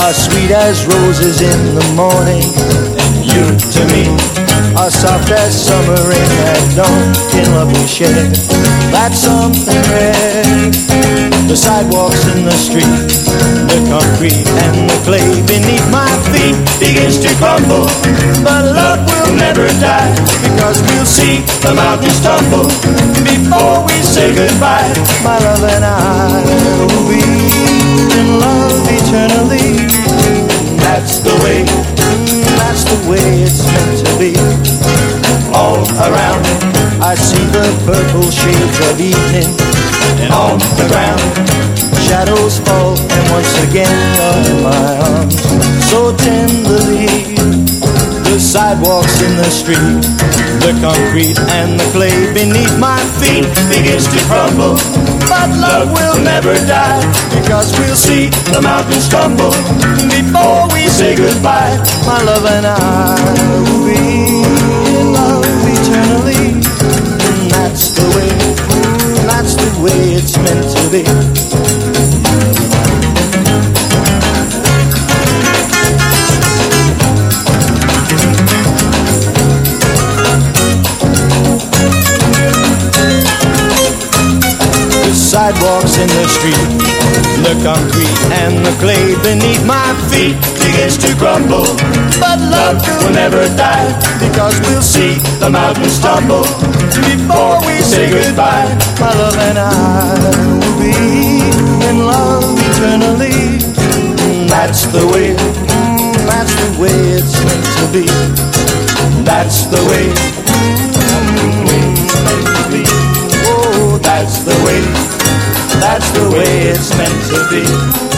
are sweet as roses in the morning, and you to me are soft as summer rain at dawn. In love we share, that's something rare. The sidewalks in the street, the concrete and the clay beneath my feet begins to crumble, but love will never die, because we'll see the mountains tumble before we say goodbye. My love and I will be in love eternally. That's the way it's meant to be. All around I see the purple shades of evening, and on the ground shadows fall, and once again you're in my arms so tenderly. The sidewalks in the street, the concrete and the clay beneath my feet begins to crumble, but love will never die, because we'll see the mountains tumble before we say goodbye. My love and I will be in love eternally. And that's the way it's meant to be. Sidewalks in the street, the concrete and the clay beneath my feet begins to crumble, but love will never die, because we'll see the mountains tumble before we say goodbye. My love and I will be in love eternally. That's the way it's meant to be. That's the way it's meant to be. Oh, that's the way it's meant to be.